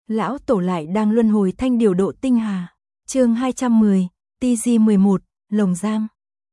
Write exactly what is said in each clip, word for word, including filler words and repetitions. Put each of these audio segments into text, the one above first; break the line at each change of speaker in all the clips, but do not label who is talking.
lão tổ lại đang luân hồi thanh điều độ tinh hà. Chương hai trăm mười, T G mười một, Lồng Giam.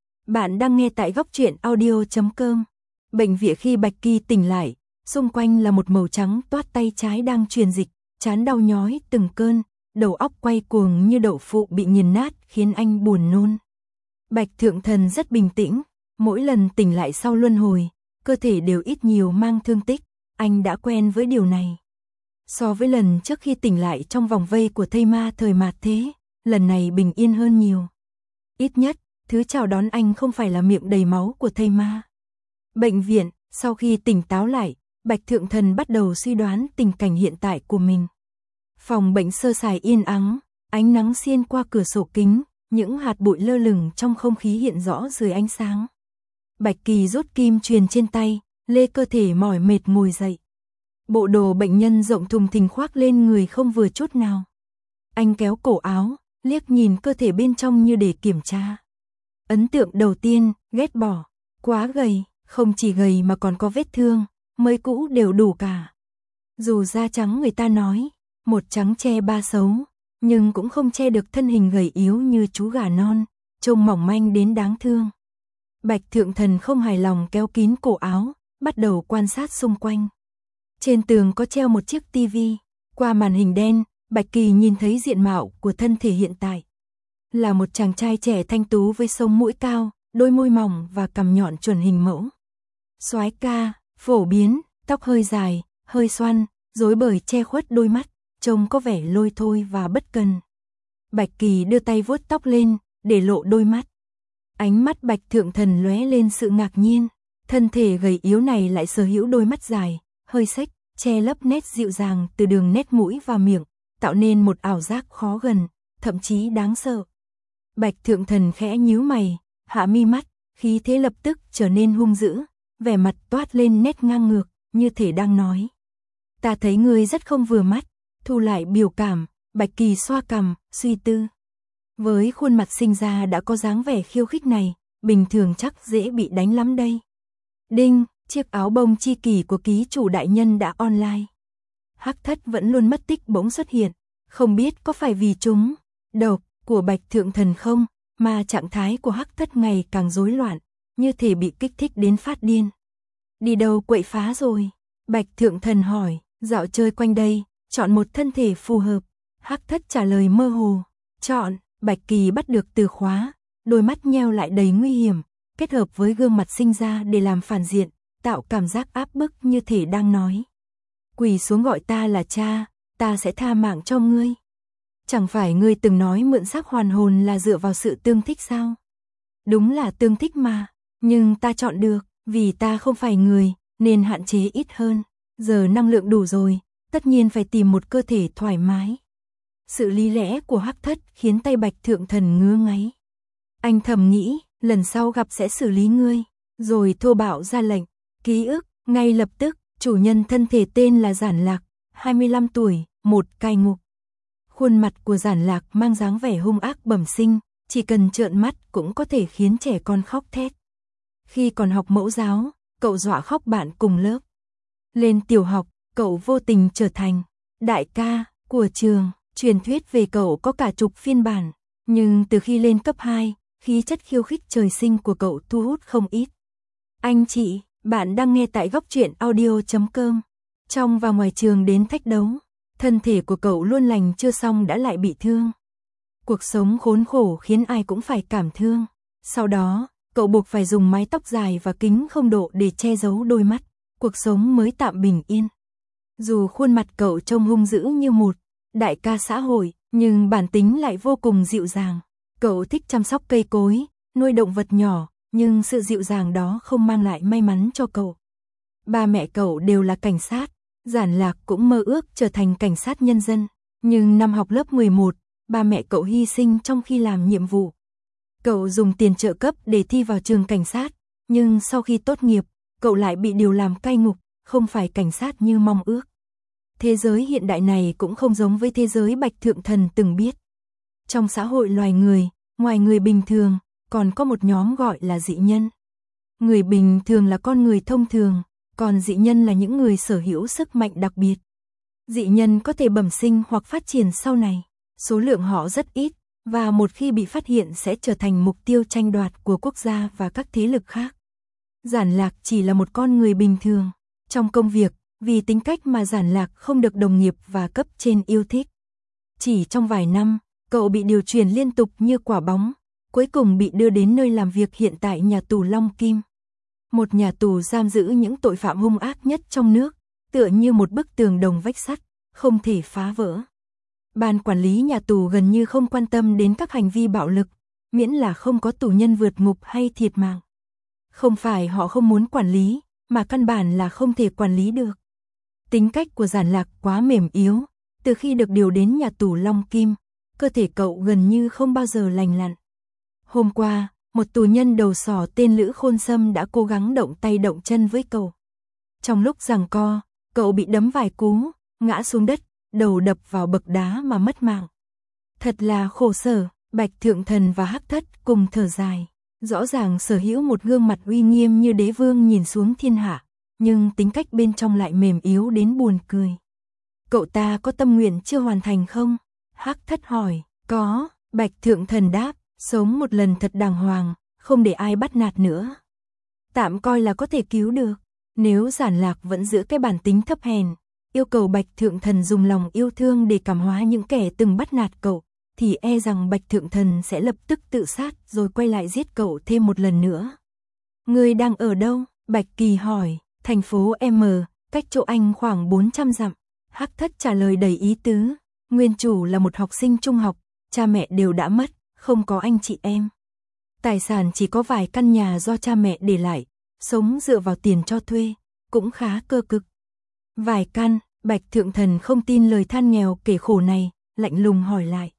Bạn đang nghe tại góc truyện audio chấm com. Bệnh viện khi Bạch Kỳ tỉnh lại, xung quanh là một màu trắng toát, tay trái đang truyền dịch, trán đau nhói từng cơn, đầu óc quay cuồng như đậu phụ bị nghiền nát khiến anh buồn nôn. Bạch Thượng Thần rất bình tĩnh, mỗi lần tỉnh lại sau luân hồi, cơ thể đều ít nhiều mang thương tích, anh đã quen với điều này. So với lần trước khi tỉnh lại trong vòng vây của thây ma thời mạt thế, lần này bình yên hơn nhiều. Ít nhất, thứ chào đón anh không phải là miệng đầy máu của thây ma. Bệnh viện, sau khi tỉnh táo lại, Bạch Thượng Thần bắt đầu suy đoán tình cảnh hiện tại của mình. Phòng bệnh sơ sài yên ắng, ánh nắng xiên qua cửa sổ kính, những hạt bụi lơ lửng trong không khí hiện rõ dưới ánh sáng. Bạch Kỳ rút kim truyền trên tay, lê cơ thể mỏi mệt ngồi dậy. Bộ đồ bệnh nhân rộng thùng thình khoác lên người không vừa chút nào. Anh kéo cổ áo, liếc nhìn cơ thể bên trong như để kiểm tra. Ấn tượng đầu tiên, ghét bỏ, quá gầy, không chỉ gầy mà còn có vết thương, mới cũ đều đủ cả. Dù da trắng người ta nói, một trắng che ba xấu, nhưng cũng không che được thân hình gầy yếu như chú gà non, trông mỏng manh đến đáng thương. Bạch Thượng Thần không hài lòng kéo kín cổ áo, bắt đầu quan sát xung quanh. Trên tường có treo một chiếc tivi, qua màn hình đen, Bạch Kỳ nhìn thấy diện mạo của thân thể hiện tại. Là một chàng trai trẻ thanh tú với sống mũi cao, đôi môi mỏng và cằm nhọn chuẩn hình mẫu. Soái ca, phổ biến, tóc hơi dài, hơi xoăn, rối bời che khuất đôi mắt, trông có vẻ lôi thôi và bất cần. Bạch Kỳ đưa tay vuốt tóc lên, để lộ đôi mắt. Ánh mắt Bạch Thượng Thần lóe lên sự ngạc nhiên, thân thể gầy yếu này lại sở hữu đôi mắt dài, hơi xếch, che lấp nét dịu dàng từ đường nét mũi và miệng, tạo nên một ảo giác khó gần, thậm chí đáng sợ. Bạch Thượng Thần khẽ nhíu mày, hạ mi mắt, khí thế lập tức trở nên hung dữ, vẻ mặt toát lên nét ngang ngược, như thể đang nói: ta thấy ngươi rất không vừa mắt. Thu lại biểu cảm, Bạch Kỳ xoa cằm, suy tư. Với khuôn mặt sinh ra đã có dáng vẻ khiêu khích này, bình thường chắc dễ bị đánh lắm đây. Đinh, chiếc áo bông chi kỷ của ký chủ đại nhân đã online. Hắc Thất vẫn luôn mất tích bỗng xuất hiện, không biết có phải vì chúng độc của Bạch Thượng Thần không, mà trạng thái của Hắc Thất ngày càng rối loạn, như thể bị kích thích đến phát điên. Đi đâu quậy phá rồi? Bạch Thượng Thần hỏi. Dạo chơi quanh đây, chọn một thân thể phù hợp. Hắc Thất trả lời mơ hồ. Chọn. Bạch Kỳ bắt được từ khóa, đôi mắt nheo lại đầy nguy hiểm, kết hợp với gương mặt sinh ra để làm phản diện, tạo cảm giác áp bức như thể đang nói: quỳ xuống gọi ta là cha, ta sẽ tha mạng cho ngươi. Chẳng phải ngươi từng nói mượn xác hoàn hồn là dựa vào sự tương thích sao? Đúng là tương thích mà, nhưng ta chọn được, vì ta không phải người, nên hạn chế ít hơn. Giờ năng lượng đủ rồi, tất nhiên phải tìm một cơ thể thoải mái. Sự lý lẽ của Hắc Thất khiến tay Bạch Thượng Thần ngứa ngáy. Anh thầm nghĩ, lần sau gặp sẽ xử lý ngươi, rồi thô bạo ra lệnh. Ký ức, ngay lập tức, chủ nhân thân thể tên là Giản Lạc, hai mươi lăm tuổi, một cai ngục. Khuôn mặt của Giản Lạc mang dáng vẻ hung ác bẩm sinh, chỉ cần trợn mắt cũng có thể khiến trẻ con khóc thét. Khi còn học mẫu giáo, cậu dọa khóc bạn cùng lớp. Lên tiểu học, cậu vô tình trở thành đại ca của trường. Truyền thuyết về cậu có cả chục phiên bản, nhưng từ khi lên cấp hai, khí chất khiêu khích trời sinh của cậu thu hút không ít. Anh chị, bạn đang nghe tại góc truyện audio chấm com. Trong và ngoài trường đến thách đấu, thân thể của cậu luôn lành chưa xong đã lại bị thương. Cuộc sống khốn khổ khiến ai cũng phải cảm thương. Sau đó, cậu buộc phải dùng mái tóc dài và kính không độ để che giấu đôi mắt. Cuộc sống mới tạm bình yên. Dù khuôn mặt cậu trông hung dữ như một đại ca xã hội, nhưng bản tính lại vô cùng dịu dàng. Cậu thích chăm sóc cây cối, nuôi động vật nhỏ, nhưng sự dịu dàng đó không mang lại may mắn cho cậu. Ba mẹ cậu đều là cảnh sát, Giản Lạc cũng mơ ước trở thành cảnh sát nhân dân, nhưng năm học lớp mười một, ba mẹ cậu hy sinh trong khi làm nhiệm vụ. Cậu dùng tiền trợ cấp để thi vào trường cảnh sát, nhưng sau khi tốt nghiệp, cậu lại bị điều làm cai ngục, không phải cảnh sát như mong ước. Thế giới hiện đại này cũng không giống với thế giới Bạch Thượng Thần từng biết. Trong xã hội loài người, ngoài người bình thường, còn có một nhóm gọi là dị nhân. Người bình thường là con người thông thường, còn dị nhân là những người sở hữu sức mạnh đặc biệt. Dị nhân có thể bẩm sinh hoặc phát triển sau này, số lượng họ rất ít, và một khi bị phát hiện sẽ trở thành mục tiêu tranh đoạt của quốc gia và các thế lực khác. Giản Lạc chỉ là một con người bình thường. Trong công việc, vì tính cách mà Giản Lạc không được đồng nghiệp và cấp trên yêu thích. Chỉ trong vài năm, cậu bị điều chuyển liên tục như quả bóng, cuối cùng bị đưa đến nơi làm việc hiện tại nhà tù Long Kim. Một nhà tù giam giữ những tội phạm hung ác nhất trong nước, tựa như một bức tường đồng vách sắt, không thể phá vỡ. Ban quản lý nhà tù gần như không quan tâm đến các hành vi bạo lực, miễn là không có tù nhân vượt ngục hay thiệt mạng. Không phải họ không muốn quản lý, mà căn bản là không thể quản lý được. Tính cách của Giản Lạc quá mềm yếu, từ khi được điều đến nhà tù Long Kim, cơ thể cậu gần như không bao giờ lành lặn. Hôm qua, một tù nhân đầu sỏ tên Lữ Khôn Sâm đã cố gắng động tay động chân với cậu. Trong lúc giằng co, cậu bị đấm vài cú, ngã xuống đất, đầu đập vào bậc đá mà mất mạng. Thật là khổ sở, Bạch Thượng Thần và Hắc Thất cùng thở dài. Rõ ràng sở hữu một gương mặt uy nghiêm như đế vương nhìn xuống thiên hạ, nhưng tính cách bên trong lại mềm yếu đến buồn cười. Cậu ta có tâm nguyện chưa hoàn thành không? Hắc Thất hỏi. Có, Bạch Thượng Thần đáp, sống một lần thật đàng hoàng, không để ai bắt nạt nữa. Tạm coi là có thể cứu được. Nếu Giản Lạc vẫn giữ cái bản tính thấp hèn, yêu cầu Bạch Thượng Thần dùng lòng yêu thương để cảm hóa những kẻ từng bắt nạt cậu, thì e rằng Bạch Thượng Thần sẽ lập tức tự sát rồi quay lại giết cậu thêm một lần nữa. Ngươi đang ở đâu? Bạch Kỳ hỏi. Thành phố M, cách chỗ anh khoảng bốn trăm dặm. Hắc Thất trả lời đầy ý tứ. Nguyên chủ là một học sinh trung học, cha mẹ đều đã mất, không có anh chị em. Tài sản chỉ có vài căn nhà do cha mẹ để lại, sống dựa vào tiền cho thuê, cũng khá cơ cực. Vài căn, Bạch Thượng Thần không tin lời than nghèo kể khổ này, lạnh lùng hỏi lại.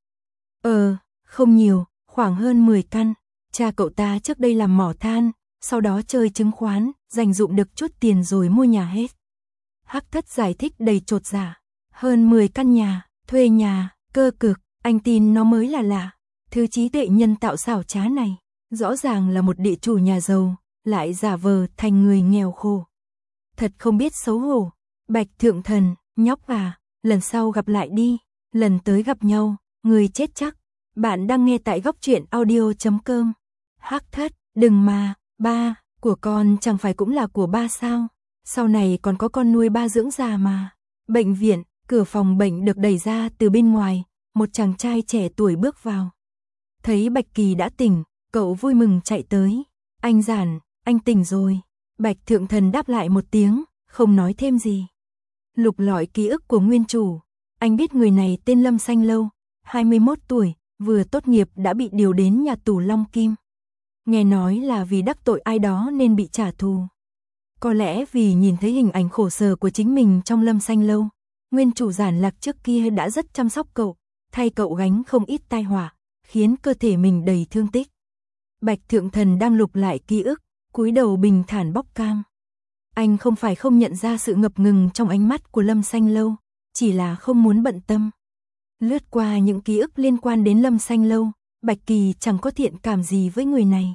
Ờ, không nhiều, khoảng hơn mười căn. Cha cậu ta trước đây làm mỏ than, sau đó chơi chứng khoán, dành dụm được chút tiền rồi mua nhà hết. Hắc Thất giải thích đầy chột dạ. Hơn mười căn nhà, thuê nhà, cơ cực, anh tin nó mới là lạ. Thứ trí tuệ nhân tạo xảo trá này, rõ ràng là một địa chủ nhà giàu, lại giả vờ thành người nghèo khổ. Thật không biết xấu hổ. Bạch Thượng Thần, nhóc à, lần sau gặp lại đi, lần tới gặp nhau, người chết chắc. Bạn đang nghe tại góc truyện audio chấm com. Hắc Thất, đừng mà, ba, của con chẳng phải cũng là của ba sao? Sau này còn có con nuôi ba dưỡng già mà. Bệnh viện, cửa phòng bệnh được đẩy ra từ bên ngoài, một chàng trai trẻ tuổi bước vào. Thấy Bạch Kỳ đã tỉnh, cậu vui mừng chạy tới. Anh Giản, anh tỉnh rồi. Bạch Thượng Thần đáp lại một tiếng, không nói thêm gì. Lục lọi ký ức của nguyên chủ, anh biết người này tên Lâm Xanh Lâu, hai mươi mốt tuổi, vừa tốt nghiệp đã bị điều đến nhà tù Long Kim. Nghe nói là vì đắc tội ai đó nên bị trả thù. Có lẽ vì nhìn thấy hình ảnh khổ sở của chính mình trong Lâm Xanh Lâu, nguyên chủ Giản Lạc trước kia đã rất chăm sóc cậu, thay cậu gánh không ít tai họa, khiến cơ thể mình đầy thương tích. Bạch Thượng Thần đang lục lại ký ức, cúi đầu bình thản bóc cam. Anh không phải không nhận ra sự ngập ngừng trong ánh mắt của Lâm Xanh Lâu, chỉ là không muốn bận tâm. Lướt qua những ký ức liên quan đến Lâm Xanh Lâu, Bạch Kỳ chẳng có thiện cảm gì với người này.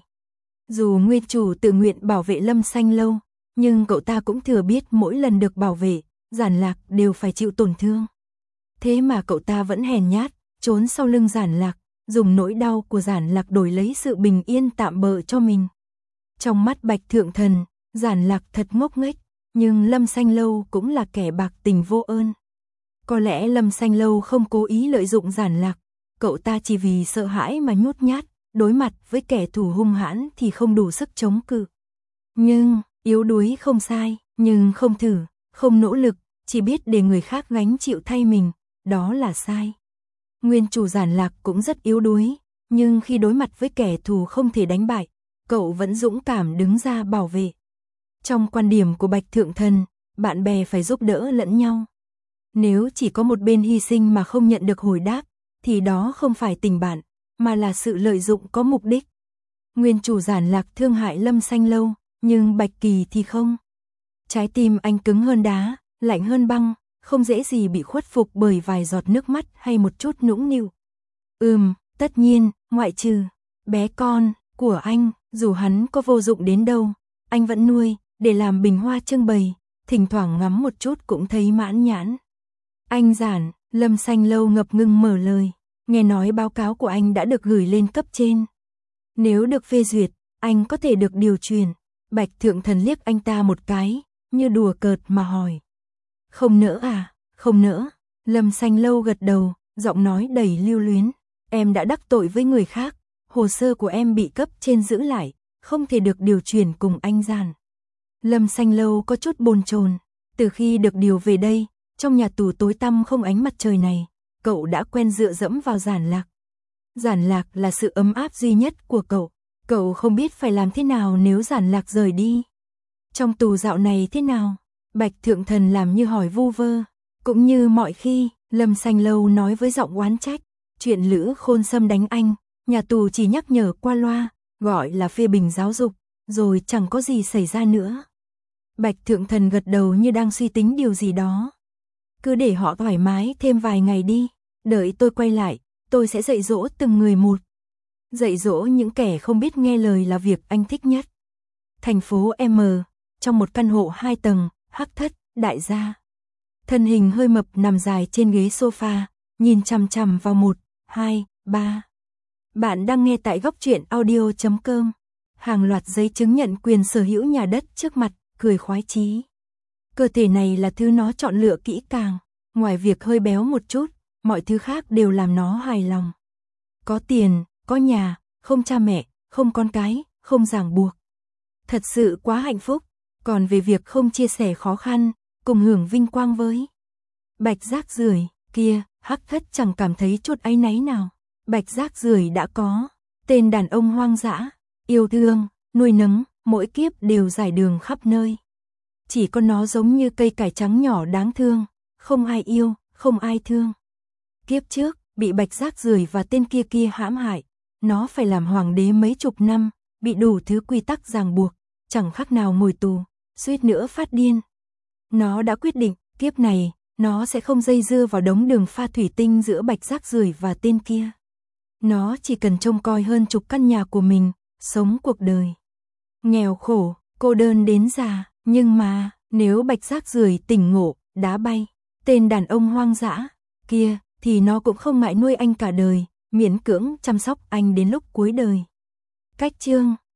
Dù nguyên chủ tự nguyện bảo vệ Lâm Xanh Lâu, nhưng cậu ta cũng thừa biết mỗi lần được bảo vệ, Giản Lạc đều phải chịu tổn thương. Thế mà cậu ta vẫn hèn nhát, trốn sau lưng Giản Lạc, dùng nỗi đau của Giản Lạc đổi lấy sự bình yên tạm bợ cho mình. Trong mắt Bạch Thượng Thần, Giản Lạc thật ngốc nghếch, nhưng Lâm Xanh Lâu cũng là kẻ bạc tình vô ơn. Có lẽ Lâm Xanh Lâu không cố ý lợi dụng Giản Lạc, cậu ta chỉ vì sợ hãi mà nhút nhát, đối mặt với kẻ thù hung hãn thì không đủ sức chống cự. Nhưng, yếu đuối không sai, nhưng không thử, không nỗ lực, chỉ biết để người khác gánh chịu thay mình, đó là sai. Nguyên chủ Giản Lạc cũng rất yếu đuối, nhưng khi đối mặt với kẻ thù không thể đánh bại, cậu vẫn dũng cảm đứng ra bảo vệ. Trong quan điểm của Bạch Thượng Thần, bạn bè phải giúp đỡ lẫn nhau. Nếu chỉ có một bên hy sinh mà không nhận được hồi đáp, thì đó không phải tình bạn, mà là sự lợi dụng có mục đích. Nguyên chủ Giản Lạc thương hại Lâm Xanh Lâu, nhưng Bạch Kỳ thì không. Trái tim anh cứng hơn đá, lạnh hơn băng, không dễ gì bị khuất phục bởi vài giọt nước mắt hay một chút nũng nịu. Ừm, tất nhiên, ngoại trừ bé con của anh, dù hắn có vô dụng đến đâu, anh vẫn nuôi để làm bình hoa trưng bày, thỉnh thoảng ngắm một chút cũng thấy mãn nhãn. Anh Giản, Lâm Xanh Lâu ngập ngừng mở lời, nghe nói báo cáo của anh đã được gửi lên cấp trên. Nếu được phê duyệt, anh có thể được điều chuyển. Bạch Thượng Thần liếc anh ta một cái, như đùa cợt mà hỏi. Không nỡ à, không nỡ. Lâm Xanh Lâu gật đầu, giọng nói đầy lưu luyến. Em đã đắc tội với người khác, hồ sơ của em bị cấp trên giữ lại, không thể được điều chuyển cùng anh Giản. Lâm Xanh Lâu có chút bồn chồn, từ khi được điều về đây, trong nhà tù tối tăm không ánh mặt trời này, cậu đã quen dựa dẫm vào Giản Lạc. Giản Lạc là sự ấm áp duy nhất của cậu, cậu không biết phải làm thế nào nếu Giản Lạc rời đi. Trong tù dạo này thế nào? Bạch Thượng Thần làm như hỏi vu vơ, cũng như mọi khi, Lâm Xanh Lâu nói với giọng oán trách, chuyện Lữ Khôn Sâm đánh anh, nhà tù chỉ nhắc nhở qua loa, gọi là phê bình giáo dục, rồi chẳng có gì xảy ra nữa. Bạch Thượng Thần gật đầu như đang suy tính điều gì đó. Cứ để họ thoải mái thêm vài ngày đi, đợi tôi quay lại, tôi sẽ dạy dỗ từng người một. Dạy dỗ những kẻ không biết nghe lời là việc anh thích nhất. Thành phố M, trong một căn hộ hai tầng, Hắc Thất, đại gia. Thân hình hơi mập nằm dài trên ghế sofa, nhìn chằm chằm vào một, hai, ba. Bạn đang nghe tại góc truyện audio chấm com. Hàng loạt giấy chứng nhận quyền sở hữu nhà đất trước mặt, cười khoái chí. Cơ thể này là thứ nó chọn lựa kỹ càng, ngoài việc hơi béo một chút, mọi thứ khác đều làm nó hài lòng. Có tiền, có nhà, không cha mẹ, không con cái, không ràng buộc. Thật sự quá hạnh phúc, còn về việc không chia sẻ khó khăn, cùng hưởng vinh quang với Bạch Rác Rưởi kia, Hắc Thất chẳng cảm thấy chút áy náy nào. Bạch Rác Rưởi đã có tên đàn ông hoang dã, yêu thương, nuôi nấng, mỗi kiếp đều giải đường khắp nơi. Chỉ có nó giống như cây cải trắng nhỏ đáng thương, không ai yêu, không ai thương. Kiếp trước, bị Bạch Rác Rưởi và tên kia kia hãm hại, nó phải làm hoàng đế mấy chục năm, bị đủ thứ quy tắc ràng buộc, chẳng khác nào ngồi tù, suýt nữa phát điên. Nó đã quyết định, kiếp này, nó sẽ không dây dưa vào đống đường pha thủy tinh giữa Bạch Rác Rưởi và tên kia. Nó chỉ cần trông coi hơn chục căn nhà của mình, sống cuộc đời nghèo khổ, cô đơn đến già, nhưng mà, nếu Bạch Rác Rưởi tỉnh ngộ, đá bay tên đàn ông hoang dã kia, thì nó cũng không ngại nuôi anh cả đời, miễn cưỡng chăm sóc anh đến lúc cuối đời. Cách chương